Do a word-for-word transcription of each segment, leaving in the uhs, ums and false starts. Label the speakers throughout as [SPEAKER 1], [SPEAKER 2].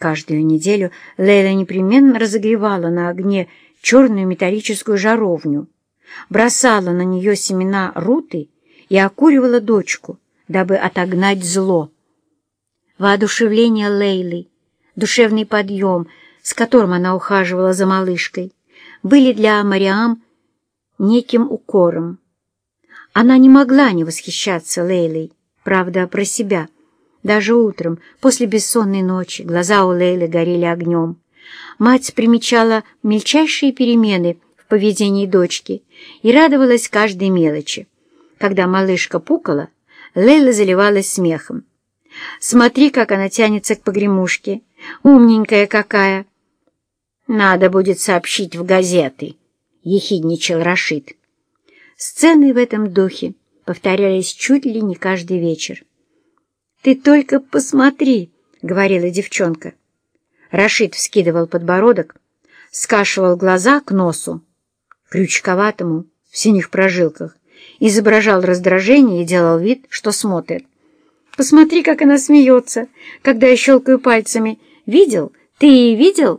[SPEAKER 1] Каждую неделю Лейла непременно разогревала на огне черную металлическую жаровню, бросала на нее семена руты и окуривала дочку, дабы отогнать зло. Воодушевление Лейлы, душевный подъем, с которым она ухаживала за малышкой, были для Мариам неким укором. Она не могла не восхищаться Лейлой, правда, про себя. Даже утром, после бессонной ночи, глаза у Лейлы горели огнем. Мать примечала мельчайшие перемены в поведении дочки и радовалась каждой мелочи. Когда малышка пукала, Лейла заливалась смехом. «Смотри, как она тянется к погремушке! Умненькая какая!» «Надо будет сообщить в газеты», — ехидничал Рашид. Сцены в этом духе повторялись чуть ли не каждый вечер. «Ты только посмотри», — говорила девчонка. Рашид вскидывал подбородок, скашивал глаза к носу, крючковатому, в синих прожилках, изображал раздражение и делал вид, что смотрит. «Посмотри, как она смеется, когда я щелкаю пальцами. Видел? Ты видел?»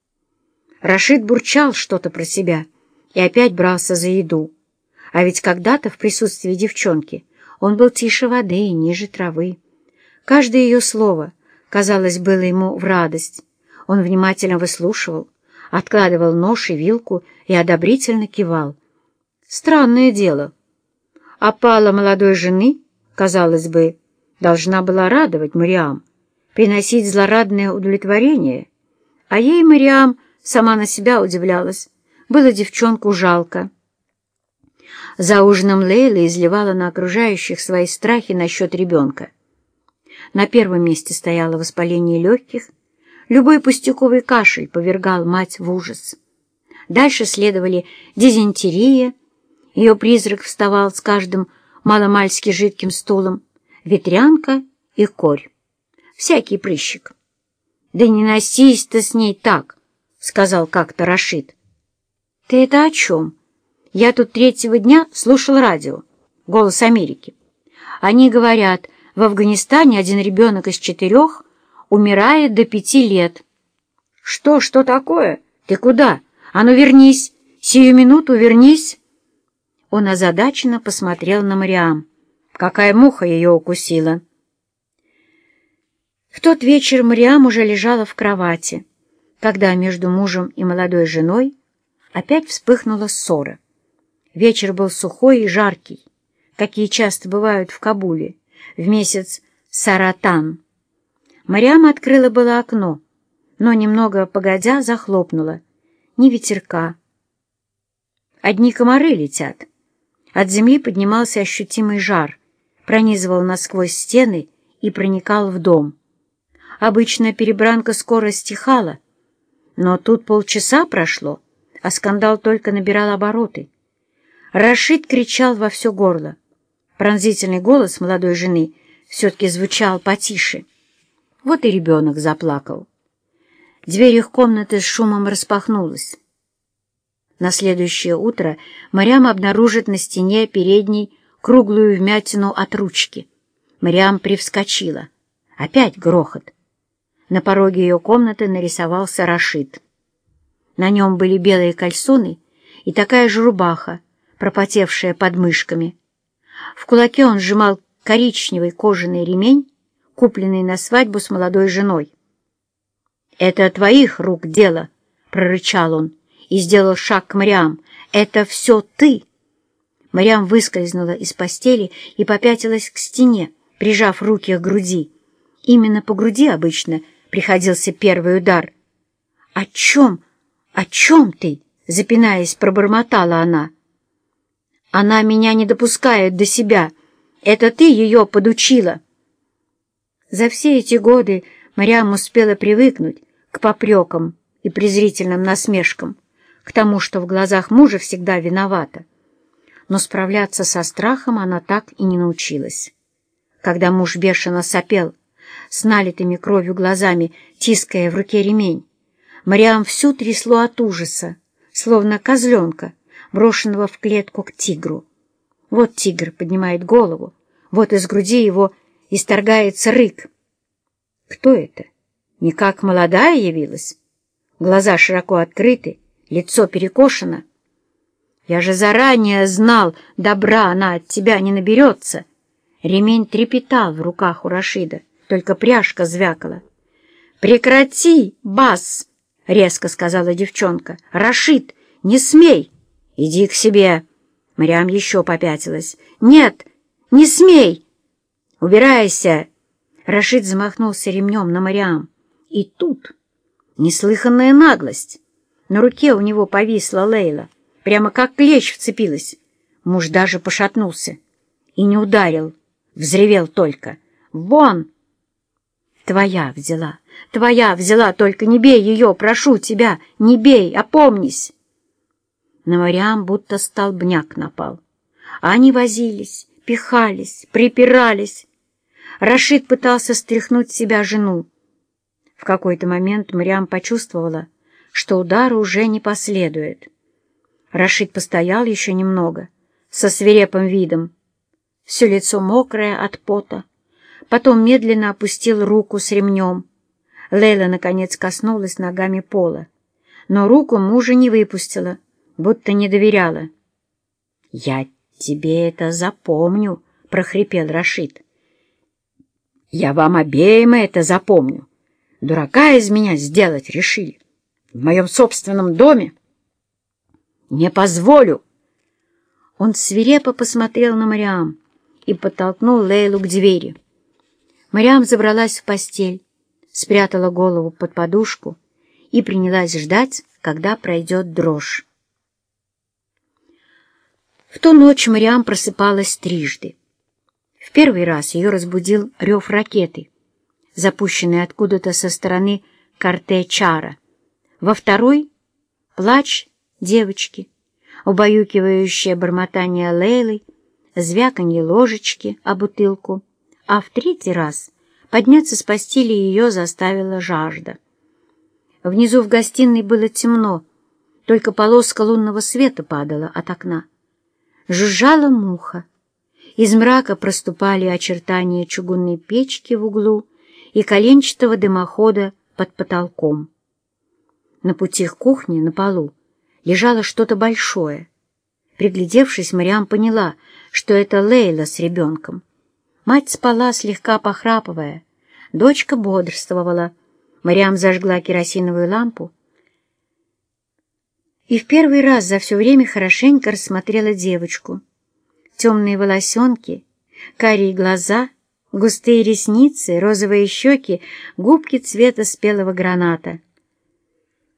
[SPEAKER 1] Рашид бурчал что-то про себя и опять брался за еду. А ведь когда-то в присутствии девчонки он был тише воды и ниже травы. Каждое ее слово, казалось, было ему в радость. Он внимательно выслушивал, откладывал нож и вилку и одобрительно кивал. Странное дело. Опала молодой жены, казалось бы, должна была радовать Мариам, приносить злорадное удовлетворение. А ей Мариам сама на себя удивлялась. Было девчонку жалко. За ужином Лейла изливала на окружающих свои страхи насчет ребенка. На первом месте стояло воспаление легких. Любой пустяковый кашель повергал мать в ужас. Дальше следовали дизентерия. Ее призрак вставал с каждым маломальски жидким стулом, ветрянка и корь. Всякий прыщик. «Да не носись ты с ней так», — сказал как-то Рашид. «Ты это о чем? Я тут третьего дня слушал радио, «Голос Америки». Они говорят, в Афганистане один ребенок из четырех умирает до пяти лет. «Что, что такое? Ты куда? А ну вернись! Сию минуту вернись!» Он озадаченно посмотрел на Мариам. Какая муха ее укусила. В тот вечер Мариам уже лежала в кровати, когда между мужем и молодой женой опять вспыхнула ссора. Вечер был сухой и жаркий, какие часто бывают в Кабуле, в месяц Саратан. Мариам открыла было окно, но немного погодя захлопнула. Ни ветерка. Одни комары летят. От земли поднимался ощутимый жар, пронизывал насквозь стены и проникал в дом. Обычно перебранка скоро стихала, но тут полчаса прошло, а скандал только набирал обороты. Рашид кричал во все горло. Пронзительный голос молодой жены все-таки звучал потише. Вот и ребенок заплакал. Дверь их комнаты с шумом распахнулась. На следующее утро Мариам обнаружит на стене передней круглую вмятину от ручки. Мариам привскочила. Опять грохот. На пороге ее комнаты нарисовался Рашид. На нем были белые кальсоны и такая же рубаха, пропотевшая под мышками. В кулаке он сжимал коричневый кожаный ремень, купленный на свадьбу с молодой женой. «Это твоих рук дело», — прорычал он и сделал шаг к Мариам. «Это все ты!» Мариам выскользнула из постели и попятилась к стене, прижав руки к груди. Именно по груди обычно приходился первый удар. «О чем? О чем ты?» — запинаясь, пробормотала она. «Она меня не допускает до себя. Это ты ее подучила». За все эти годы Мариам успела привыкнуть к попрекам и презрительным насмешкам, к тому, что в глазах мужа всегда виновата. Но справляться со страхом она так и не научилась. Когда муж бешено сопел, с налитыми кровью глазами, тиская в руке ремень, Мариам всю трясло от ужаса, словно козленка, брошенного в клетку к тигру. Вот тигр поднимает голову, вот из груди его исторгается рык. Кто это? не как молодая явилась. Глаза широко открыты, лицо перекошено. Я же заранее знал, добра она от тебя не наберется. Ремень трепетал в руках у Рашида, только пряжка звякала. «Прекрати, Бас!» — резко сказала девчонка. «Рашид, не смей! Иди к себе!» Мариам еще попятилась. «Нет, не смей! Убирайся!» Рашид замахнулся ремнем на Мариам. И тут неслыханная наглость. На руке у него повисла Лейла, прямо как клещ вцепилась. Муж даже пошатнулся и не ударил, взревел только. «Вон!» «Твоя взяла, твоя взяла, только не бей ее, прошу тебя, не бей, опомнись!» На Мариам будто столбняк напал. Они возились, пихались, припирались. Рашид пытался стряхнуть с себя жену. В какой-то момент Мариам почувствовала, что удара уже не последует. Рашид постоял еще немного, со свирепым видом, все лицо мокрое от пота, потом медленно опустил руку с ремнем. Лейла, наконец, коснулась ногами пола, но руку мужа не выпустила, будто не доверяла. «Я тебе это запомню», — прохрипел Рашид. «Я вам обеим это запомню. Дурака из меня сделать решили. В моем собственном доме. Не позволю!» Он свирепо посмотрел на Мариам и подтолкнул Лейлу к двери. Мариам забралась в постель, спрятала голову под подушку и принялась ждать, когда пройдет дрожь. В ту ночь Мариам просыпалась трижды. В первый раз ее разбудил рев ракеты, запущенной откуда-то со стороны Карте-Чара. Во второй — плач девочки, убаюкивающее бормотание Лейлы, звяканье ложечки о бутылку, а в третий раз подняться с постели ее заставила жажда. Внизу в гостиной было темно, только полоска лунного света падала от окна. Жужжала муха. Из мрака проступали очертания чугунной печки в углу и коленчатого дымохода под потолком. На пути к кухне на полу лежало что-то большое. Приглядевшись, Мариам поняла, что это Лейла с ребенком. Мать спала, слегка похрапывая. Дочка бодрствовала. Мариам зажгла керосиновую лампу и в первый раз за все время хорошенько рассмотрела девочку. Темные волосенки, карие глаза, густые ресницы, розовые щеки, губки цвета спелого граната —